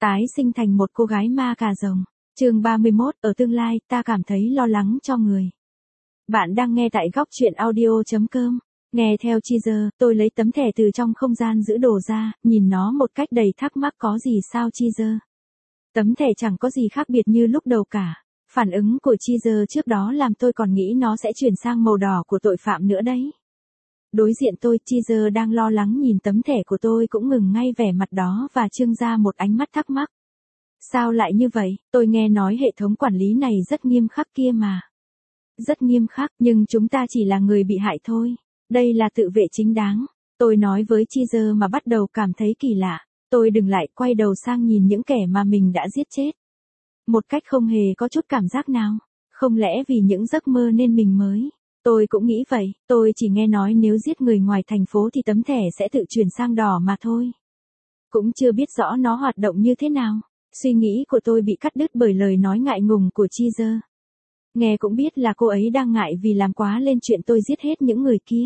Tái sinh thành một cô gái ma cà rồng. Chương 31, ở tương lai, ta cảm thấy lo lắng cho người. Bạn đang nghe tại góc truyện audio.com. Nghe theo teaser, tôi lấy tấm thẻ từ trong không gian giữ đồ ra, nhìn nó một cách đầy thắc mắc có gì sao teaser. Tấm thẻ chẳng có gì khác biệt như lúc đầu cả. Phản ứng của teaser trước đó làm tôi còn nghĩ nó sẽ chuyển sang màu đỏ của tội phạm nữa đấy. Đối diện tôi, teaser đang lo lắng nhìn tấm thẻ của tôi cũng ngừng ngay vẻ mặt đó và trưng ra một ánh mắt thắc mắc. Sao lại như vậy, tôi nghe nói hệ thống quản lý này rất nghiêm khắc kia mà. Rất nghiêm khắc, nhưng chúng ta chỉ là người bị hại thôi. Đây là tự vệ chính đáng. Tôi nói với teaser mà bắt đầu cảm thấy kỳ lạ. Tôi đừng lại quay đầu sang nhìn những kẻ mà mình đã giết chết. Một cách không hề có chút cảm giác nào. Không lẽ vì những giấc mơ nên mình mới. Tôi cũng nghĩ vậy, tôi chỉ nghe nói nếu giết người ngoài thành phố thì tấm thẻ sẽ tự chuyển sang đỏ mà thôi. Cũng chưa biết rõ nó hoạt động như thế nào. Suy nghĩ của tôi bị cắt đứt bởi lời nói ngại ngùng của teaser. Nghe cũng biết là cô ấy đang ngại vì làm quá lên chuyện tôi giết hết những người kia.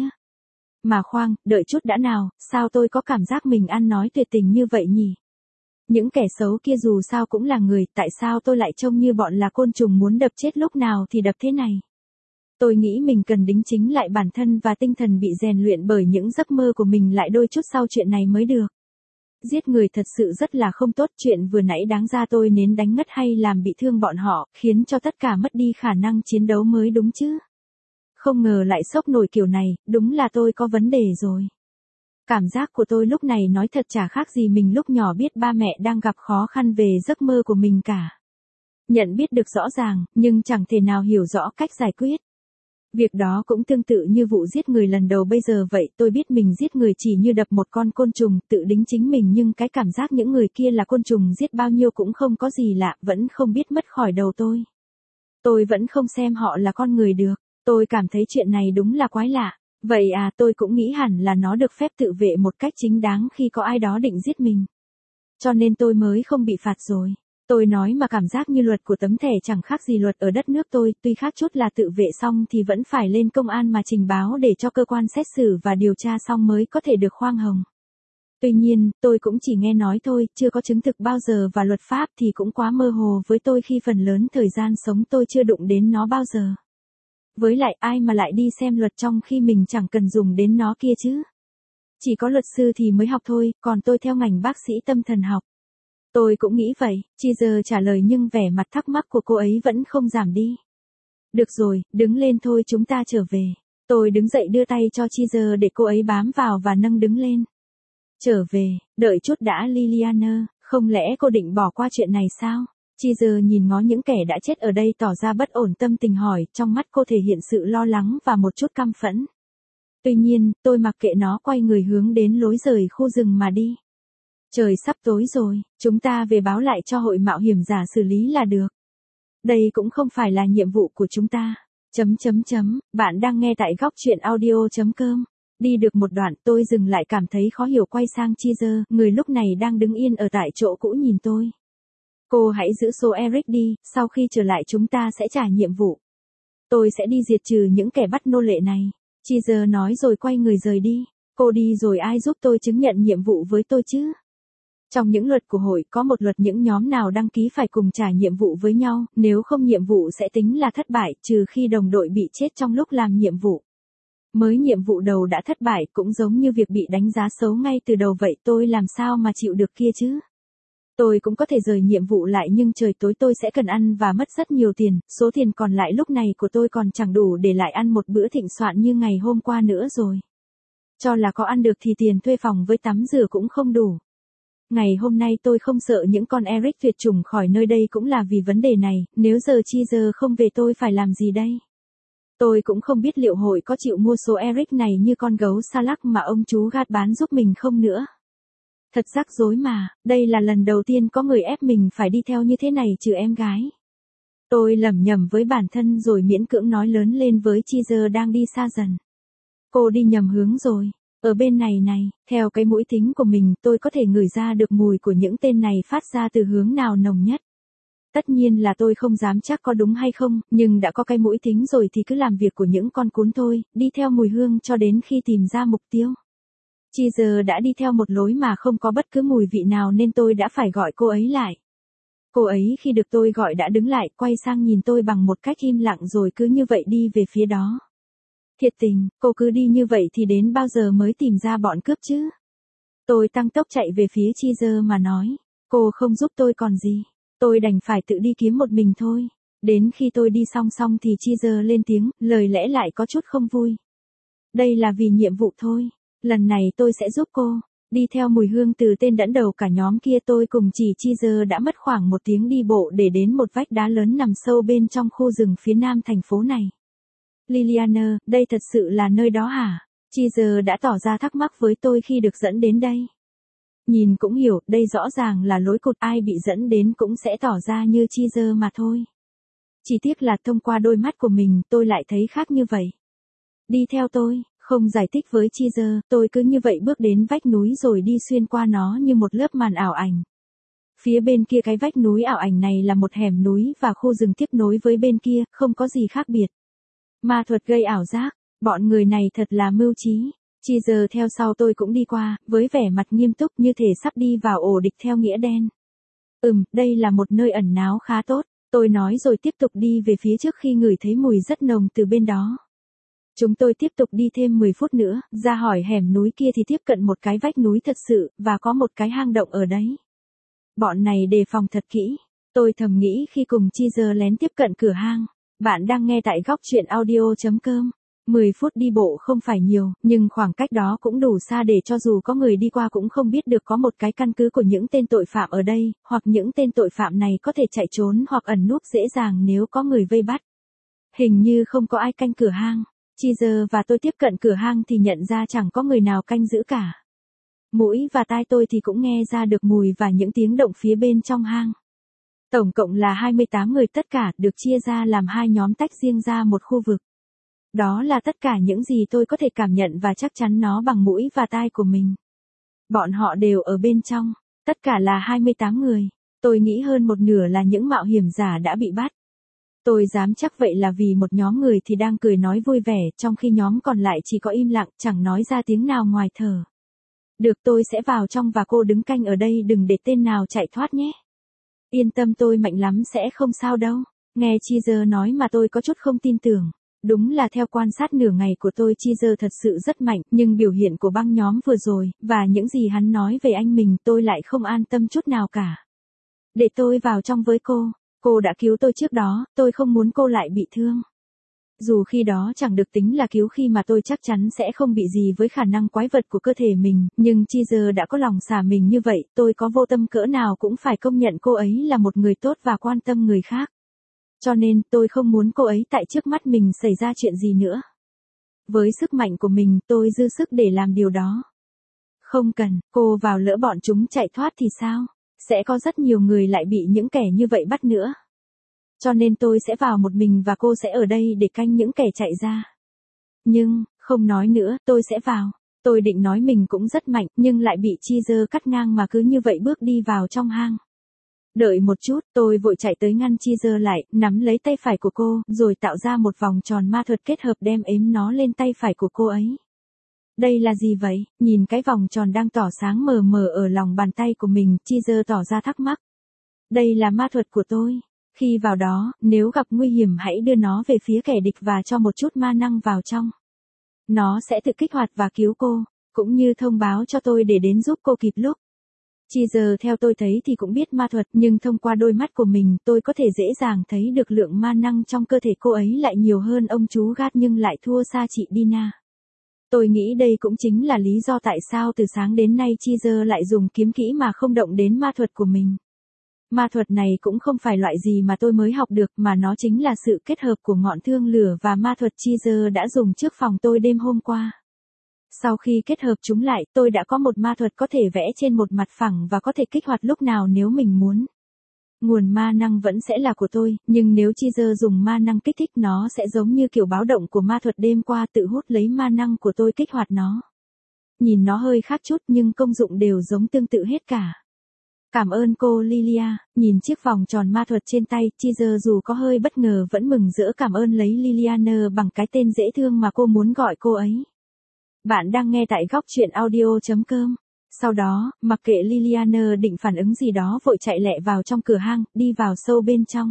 Mà khoan, đợi chút đã nào, sao tôi có cảm giác mình ăn nói tuyệt tình như vậy nhỉ? Những kẻ xấu kia dù sao cũng là người, tại sao tôi lại trông như bọn là côn trùng muốn đập chết lúc nào thì đập thế này? Tôi nghĩ mình cần đính chính lại bản thân và tinh thần bị rèn luyện bởi những giấc mơ của mình lại đôi chút sau chuyện này mới được. Giết người thật sự rất là không tốt, chuyện vừa nãy đáng ra tôi nên đánh ngất hay làm bị thương bọn họ, khiến cho tất cả mất đi khả năng chiến đấu mới đúng chứ. Không ngờ lại sốc nổi kiểu này, đúng là tôi có vấn đề rồi. Cảm giác của tôi lúc này nói thật chả khác gì mình lúc nhỏ biết ba mẹ đang gặp khó khăn về giấc mơ của mình cả. Nhận biết được rõ ràng, nhưng chẳng thể nào hiểu rõ cách giải quyết. Việc đó cũng tương tự như vụ giết người lần đầu bây giờ vậy, tôi biết mình giết người chỉ như đập một con côn trùng, tự đính chính mình nhưng cái cảm giác những người kia là côn trùng giết bao nhiêu cũng không có gì lạ, vẫn không biết mất khỏi đầu tôi. Tôi vẫn không xem họ là con người được, tôi cảm thấy chuyện này đúng là quái lạ. Vậy à, tôi cũng nghĩ hẳn là nó được phép tự vệ một cách chính đáng khi có ai đó định giết mình. Cho nên tôi mới không bị phạt rồi. Tôi nói mà cảm giác như luật của tấm thẻ chẳng khác gì luật ở đất nước tôi, tuy khác chút là tự vệ xong thì vẫn phải lên công an mà trình báo để cho cơ quan xét xử và điều tra xong mới có thể được khoan hồng. Tuy nhiên, tôi cũng chỉ nghe nói thôi, chưa có chứng thực bao giờ và luật pháp thì cũng quá mơ hồ với tôi khi phần lớn thời gian sống tôi chưa đụng đến nó bao giờ. Với lại ai mà lại đi xem luật trong khi mình chẳng cần dùng đến nó kia chứ. Chỉ có luật sư thì mới học thôi, còn tôi theo ngành bác sĩ tâm thần học. Tôi cũng nghĩ vậy, teaser trả lời nhưng vẻ mặt thắc mắc của cô ấy vẫn không giảm đi. Được rồi, đứng lên thôi chúng ta trở về. Tôi đứng dậy đưa tay cho teaser để cô ấy bám vào và nâng đứng lên. Trở về, đợi chút đã Liliana, không lẽ cô định bỏ qua chuyện này sao? Teaser nhìn ngó những kẻ đã chết ở đây tỏ ra bất ổn tâm tình hỏi, trong mắt cô thể hiện sự lo lắng và một chút căm phẫn. Tuy nhiên, tôi mặc kệ nó quay người hướng đến lối rời khu rừng mà đi. Trời sắp tối rồi, chúng ta về báo lại cho hội mạo hiểm giả xử lý là được. Đây cũng không phải là nhiệm vụ của chúng ta. Bạn đang nghe tại góc truyện audio.com. Đi được một đoạn tôi dừng lại cảm thấy khó hiểu quay sang teaser, người lúc này đang đứng yên ở tại chỗ cũ nhìn tôi. Cô hãy giữ số Eric đi, sau khi trở lại chúng ta sẽ trả nhiệm vụ. Tôi sẽ đi diệt trừ những kẻ bắt nô lệ này. Teaser nói rồi quay người rời đi. Cô đi rồi ai giúp tôi chứng nhận nhiệm vụ với tôi chứ? Trong những luật của hội có một luật những nhóm nào đăng ký phải cùng trả nhiệm vụ với nhau, nếu không nhiệm vụ sẽ tính là thất bại trừ khi đồng đội bị chết trong lúc làm nhiệm vụ. Mới nhiệm vụ đầu đã thất bại cũng giống như việc bị đánh giá xấu ngay từ đầu vậy, tôi làm sao mà chịu được kia chứ? Tôi cũng có thể rời nhiệm vụ lại nhưng trời tối tôi sẽ cần ăn và mất rất nhiều tiền, số tiền còn lại lúc này của tôi còn chẳng đủ để lại ăn một bữa thịnh soạn như ngày hôm qua nữa rồi. Cho là có ăn được thì tiền thuê phòng với tắm rửa cũng không đủ. Ngày hôm nay tôi không sợ những con Eric tuyệt chủng khỏi nơi đây cũng là vì vấn đề này, nếu giờ teaser không về tôi phải làm gì đây? Tôi cũng không biết liệu hội có chịu mua số Eric này như con gấu xa lắc mà ông chú gạt bán giúp mình không nữa. Thật rắc rối mà, đây là lần đầu tiên có người ép mình phải đi theo như thế này trừ em gái. Tôi lẩm nhẩm với bản thân rồi miễn cưỡng nói lớn lên với teaser đang đi xa dần. Cô đi nhầm hướng rồi. Ở bên này này, theo cái mũi thính của mình tôi có thể ngửi ra được mùi của những tên này phát ra từ hướng nào nồng nhất. Tất nhiên là tôi không dám chắc có đúng hay không, nhưng đã có cái mũi thính rồi thì cứ làm việc của những con cún thôi, đi theo mùi hương cho đến khi tìm ra mục tiêu. Cheezer đã đi theo một lối mà không có bất cứ mùi vị nào nên tôi đã phải gọi cô ấy lại. Cô ấy khi được tôi gọi đã đứng lại, quay sang nhìn tôi bằng một cách im lặng rồi cứ như vậy đi về phía đó. Thiệt tình, cô cứ đi như vậy thì đến bao giờ mới tìm ra bọn cướp chứ? Tôi tăng tốc chạy về phía Cheezer mà nói. Cô không giúp tôi còn gì. Tôi đành phải tự đi kiếm một mình thôi. Đến khi tôi đi song song thì Cheezer lên tiếng, lời lẽ lại có chút không vui. Đây là vì nhiệm vụ thôi. Lần này tôi sẽ giúp cô. Đi theo mùi hương từ tên dẫn đầu cả nhóm kia, tôi cùng chị Cheezer đã mất khoảng 1 tiếng đi bộ để đến một vách đá lớn nằm sâu bên trong khu rừng phía nam thành phố này. Liliana, đây thật sự là nơi đó hả? Cheezer đã tỏ ra thắc mắc với tôi khi được dẫn đến đây. Nhìn cũng hiểu, đây rõ ràng là lối cụt, ai bị dẫn đến cũng sẽ tỏ ra như Cheezer mà thôi. Chỉ tiếc là thông qua đôi mắt của mình tôi lại thấy khác như vậy. Đi theo tôi, không giải thích với Cheezer, tôi cứ như vậy bước đến vách núi rồi đi xuyên qua nó như một lớp màn ảo ảnh. Phía bên kia cái vách núi ảo ảnh này là một hẻm núi và khu rừng tiếp nối với bên kia, không có gì khác biệt. Ma thuật gây ảo giác, bọn người này thật là mưu trí. Cheezer theo sau tôi cũng đi qua, với vẻ mặt nghiêm túc như thể sắp đi vào ổ địch theo nghĩa đen. Đây là một nơi ẩn náu khá tốt, tôi nói rồi tiếp tục đi về phía trước khi ngửi thấy mùi rất nồng từ bên đó. Chúng tôi tiếp tục đi thêm 10 phút nữa, ra khỏi hẻm núi kia thì tiếp cận một cái vách núi thật sự, và có một cái hang động ở đấy. Bọn này đề phòng thật kỹ, tôi thầm nghĩ khi cùng Cheezer lén tiếp cận cửa hang. Bạn đang nghe tại góc truyện audio.com. 10 phút đi bộ không phải nhiều, nhưng khoảng cách đó cũng đủ xa để cho dù có người đi qua cũng không biết được có một cái căn cứ của những tên tội phạm ở đây, hoặc những tên tội phạm này có thể chạy trốn hoặc ẩn núp dễ dàng nếu có người vây bắt. Hình như không có ai canh cửa hang. Cheezer và tôi tiếp cận cửa hang thì nhận ra chẳng có người nào canh giữ cả. Mũi và tai tôi thì cũng nghe ra được mùi và những tiếng động phía bên trong hang. Tổng cộng là 28 người tất cả, được chia ra làm 2 nhóm tách riêng ra một khu vực. Đó là tất cả những gì tôi có thể cảm nhận và chắc chắn nó bằng mũi và tai của mình. Bọn họ đều ở bên trong, tất cả là 28 người. Tôi nghĩ hơn một nửa là những mạo hiểm giả đã bị bắt. Tôi dám chắc vậy là vì một nhóm người thì đang cười nói vui vẻ, trong khi nhóm còn lại chỉ có im lặng, chẳng nói ra tiếng nào ngoài thở. Được, tôi sẽ vào trong và cô đứng canh ở đây, đừng để tên nào chạy thoát nhé. Yên tâm, tôi mạnh lắm, sẽ không sao đâu. Nghe Cheezer nói mà tôi có chút không tin tưởng. Đúng là theo quan sát nửa ngày của tôi, Cheezer thật sự rất mạnh, nhưng biểu hiện của băng nhóm vừa rồi, và những gì hắn nói về anh mình, tôi lại không an tâm chút nào cả. Để tôi vào trong với cô đã cứu tôi trước đó, tôi không muốn cô lại bị thương. Dù khi đó chẳng được tính là cứu khi mà tôi chắc chắn sẽ không bị gì với khả năng quái vật của cơ thể mình, nhưng Cheezer đã có lòng xả mình như vậy, tôi có vô tâm cỡ nào cũng phải công nhận cô ấy là một người tốt và quan tâm người khác. Cho nên, tôi không muốn cô ấy tại trước mắt mình xảy ra chuyện gì nữa. Với sức mạnh của mình, tôi dư sức để làm điều đó. Không cần, cô vào lỡ bọn chúng chạy thoát thì sao? Sẽ có rất nhiều người lại bị những kẻ như vậy bắt nữa. Cho nên tôi sẽ vào một mình và cô sẽ ở đây để canh những kẻ chạy ra. Nhưng, không nói nữa, tôi sẽ vào. Tôi định nói mình cũng rất mạnh, nhưng lại bị Cheezer cắt ngang mà cứ như vậy bước đi vào trong hang. Đợi một chút, tôi vội chạy tới ngăn Cheezer lại, nắm lấy tay phải của cô, rồi tạo ra một vòng tròn ma thuật kết hợp đem ếm nó lên tay phải của cô ấy. Đây là gì vậy? Nhìn cái vòng tròn đang tỏ sáng mờ mờ ở lòng bàn tay của mình, Cheezer tỏ ra thắc mắc. Đây là ma thuật của tôi. Khi vào đó, nếu gặp nguy hiểm hãy đưa nó về phía kẻ địch và cho một chút ma năng vào trong. Nó sẽ tự kích hoạt và cứu cô, cũng như thông báo cho tôi để đến giúp cô kịp lúc. Cheezer theo tôi thấy thì cũng biết ma thuật, nhưng thông qua đôi mắt của mình tôi có thể dễ dàng thấy được lượng ma năng trong cơ thể cô ấy lại nhiều hơn ông chú Gat nhưng lại thua xa chị Dina. Tôi nghĩ đây cũng chính là lý do tại sao từ sáng đến nay Cheezer lại dùng kiếm kỹ mà không động đến ma thuật của mình. Ma thuật này cũng không phải loại gì mà tôi mới học được mà nó chính là sự kết hợp của ngọn thương lửa và ma thuật Cheezer đã dùng trước phòng tôi đêm hôm qua. Sau khi kết hợp chúng lại, tôi đã có một ma thuật có thể vẽ trên một mặt phẳng và có thể kích hoạt lúc nào nếu mình muốn. Nguồn ma năng vẫn sẽ là của tôi, nhưng nếu Cheezer dùng ma năng kích thích nó sẽ giống như kiểu báo động của ma thuật đêm qua tự hút lấy ma năng của tôi kích hoạt nó. Nhìn nó hơi khác chút nhưng công dụng đều giống tương tự hết cả. Cảm ơn cô Lilia, nhìn chiếc vòng tròn ma thuật trên tay, Cheezer dù có hơi bất ngờ vẫn mừng rỡ cảm ơn lấy Liliana bằng cái tên dễ thương mà cô muốn gọi cô ấy. Bạn đang nghe tại góc chuyện audio.com. Sau đó, mặc kệ Liliana định phản ứng gì đó vội chạy lẹ vào trong cửa hang, đi vào sâu bên trong.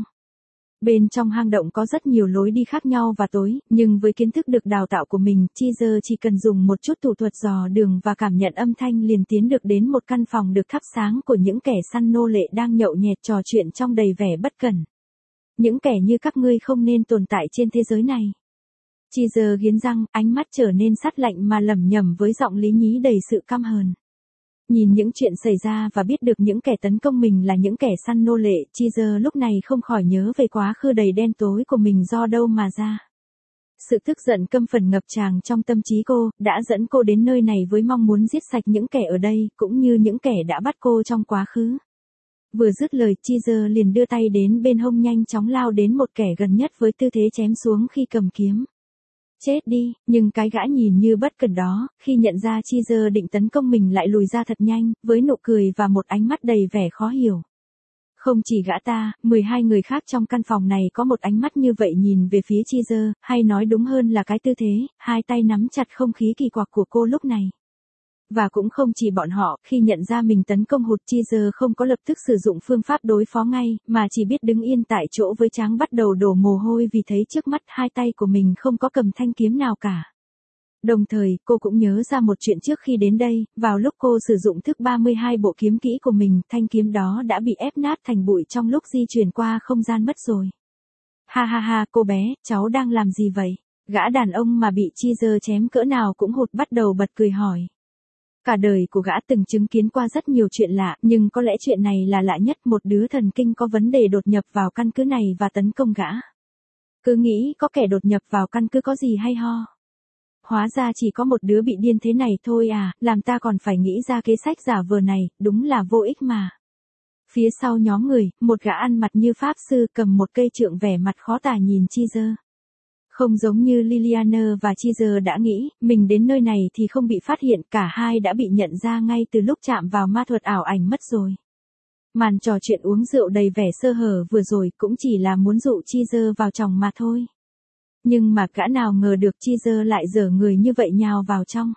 Bên trong hang động có rất nhiều lối đi khác nhau và tối, nhưng với kiến thức được đào tạo của mình, Cheezer chỉ cần dùng một chút thủ thuật dò đường và cảm nhận âm thanh liền tiến được đến một căn phòng được thắp sáng của những kẻ săn nô lệ đang nhậu nhẹt trò chuyện trong đầy vẻ bất cẩn. Những kẻ như các ngươi không nên tồn tại trên thế giới này. Cheezer nghiến răng, ánh mắt trở nên sắt lạnh mà lẩm nhẩm với giọng lý nhí đầy sự căm hờn. Nhìn những chuyện xảy ra và biết được những kẻ tấn công mình là những kẻ săn nô lệ, Cheezer lúc này không khỏi nhớ về quá khứ đầy đen tối của mình do đâu mà ra. Sự tức giận căm phẫn ngập tràn trong tâm trí cô, đã dẫn cô đến nơi này với mong muốn giết sạch những kẻ ở đây, cũng như những kẻ đã bắt cô trong quá khứ. Vừa dứt lời, Cheezer liền đưa tay đến bên hông nhanh chóng lao đến một kẻ gần nhất với tư thế chém xuống khi cầm kiếm. Chết đi, nhưng cái gã nhìn như bất cẩn đó, khi nhận ra Cheezer định tấn công mình lại lùi ra thật nhanh, với nụ cười và một ánh mắt đầy vẻ khó hiểu. Không chỉ gã ta, 12 người khác trong căn phòng này có một ánh mắt như vậy nhìn về phía Cheezer, hay nói đúng hơn là cái tư thế, hai tay nắm chặt không khí kỳ quặc của cô lúc này. Và cũng không chỉ bọn họ, khi nhận ra mình tấn công hụt, Cheezer không có lập tức sử dụng phương pháp đối phó ngay, mà chỉ biết đứng yên tại chỗ với trán bắt đầu đổ mồ hôi vì thấy trước mắt hai tay của mình không có cầm thanh kiếm nào cả. Đồng thời, cô cũng nhớ ra một chuyện trước khi đến đây, vào lúc cô sử dụng thức 32 bộ kiếm kỹ của mình, thanh kiếm đó đã bị ép nát thành bụi trong lúc di chuyển qua không gian mất rồi. Ha ha ha, cô bé, cháu đang làm gì vậy? Gã đàn ông mà bị Cheezer chém cỡ nào cũng hụt bắt đầu bật cười hỏi. Cả đời của gã từng chứng kiến qua rất nhiều chuyện lạ, nhưng có lẽ chuyện này là lạ nhất, một đứa thần kinh có vấn đề đột nhập vào căn cứ này và tấn công gã. Cứ nghĩ có kẻ đột nhập vào căn cứ có gì hay ho. Hóa ra chỉ có một đứa bị điên thế này thôi à, làm ta còn phải nghĩ ra kế sách giả vờ này, đúng là vô ích mà. Phía sau nhóm người, một gã ăn mặc như pháp sư cầm một cây trượng vẻ mặt khó tả nhìn Cheezer. Không giống như Liliana và Cheezer đã nghĩ, mình đến nơi này thì không bị phát hiện, cả hai đã bị nhận ra ngay từ lúc chạm vào ma thuật ảo ảnh mất rồi. Màn trò chuyện uống rượu đầy vẻ sơ hở vừa rồi cũng chỉ là muốn dụ Cheezer vào chòng mà thôi. Nhưng mà gã nào ngờ được Cheezer lại dở người như vậy nhào vào trong.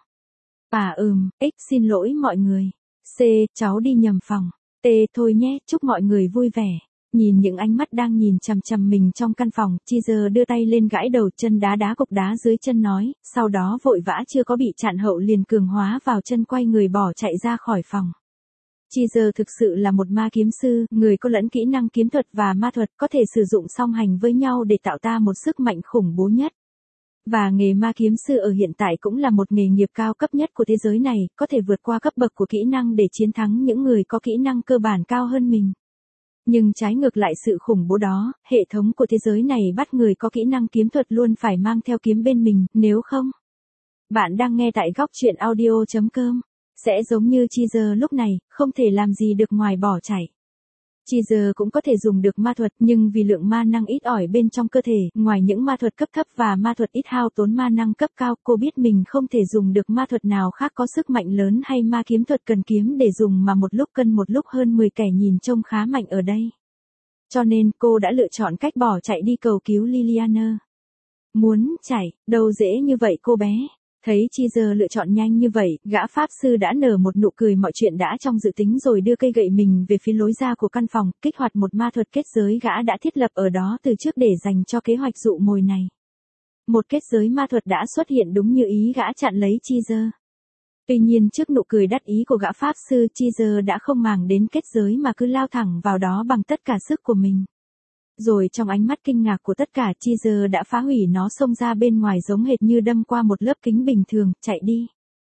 Xin lỗi mọi người. C, cháu đi nhầm phòng. T, thôi nhé, chúc mọi người vui vẻ. Nhìn những ánh mắt đang nhìn chằm chằm mình trong căn phòng, Cheezer đưa tay lên gãi đầu, chân đá đá cục đá dưới chân nói, sau đó vội vã chưa có bị chặn hậu liền cường hóa vào chân quay người bỏ chạy ra khỏi phòng. Cheezer thực sự là một ma kiếm sư, người có lẫn kỹ năng kiếm thuật và ma thuật, có thể sử dụng song hành với nhau để tạo ra một sức mạnh khủng bố nhất. Và nghề ma kiếm sư ở hiện tại cũng là một nghề nghiệp cao cấp nhất của thế giới này, có thể vượt qua cấp bậc của kỹ năng để chiến thắng những người có kỹ năng cơ bản cao hơn mình. Nhưng trái ngược lại sự khủng bố đó, hệ thống của thế giới này bắt người có kỹ năng kiếm thuật luôn phải mang theo kiếm bên mình, nếu không. Bạn đang nghe tại góc chuyện audio.com. Sẽ giống như Cheezer lúc này, không thể làm gì được ngoài bỏ chạy. Cheezer cũng có thể dùng được ma thuật, nhưng vì lượng ma năng ít ỏi bên trong cơ thể, ngoài những ma thuật cấp thấp và ma thuật ít hao tốn ma năng cấp cao, cô biết mình không thể dùng được ma thuật nào khác có sức mạnh lớn hay ma kiếm thuật cần kiếm để dùng mà một lúc cân một lúc hơn 10 kẻ nhìn trông khá mạnh ở đây. Cho nên cô đã lựa chọn cách bỏ chạy đi cầu cứu Liliana. Muốn chạy, đâu dễ như vậy cô bé. Thấy Cheezer lựa chọn nhanh như vậy, gã pháp sư đã nở một nụ cười, mọi chuyện đã trong dự tính rồi, đưa cây gậy mình về phía lối ra của căn phòng, kích hoạt một ma thuật kết giới gã đã thiết lập ở đó từ trước để dành cho kế hoạch dụ mồi này. Một kết giới ma thuật đã xuất hiện đúng như ý gã chặn lấy Cheezer. Tuy nhiên trước nụ cười đắc ý của gã pháp sư, Cheezer đã không màng đến kết giới mà cứ lao thẳng vào đó bằng tất cả sức của mình. Rồi trong ánh mắt kinh ngạc của tất cả, Cheezer đã phá hủy nó, xông ra bên ngoài giống hệt như đâm qua một lớp kính bình thường, chạy đi.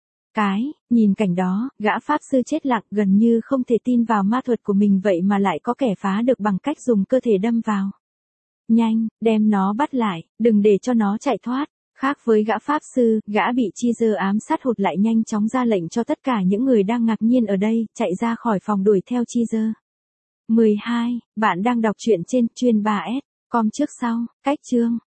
Nhìn cảnh đó, gã pháp sư chết lặng, gần như không thể tin vào ma thuật của mình vậy mà lại có kẻ phá được bằng cách dùng cơ thể đâm vào. Nhanh, đem nó bắt lại, đừng để cho nó chạy thoát. Khác với gã pháp sư, gã bị Cheezer ám sát hụt lại nhanh chóng ra lệnh cho tất cả những người đang ngạc nhiên ở đây, chạy ra khỏi phòng đuổi theo Cheezer. 12. Bạn đang đọc truyện trên chuyên 3S.com trước sau, cách chương.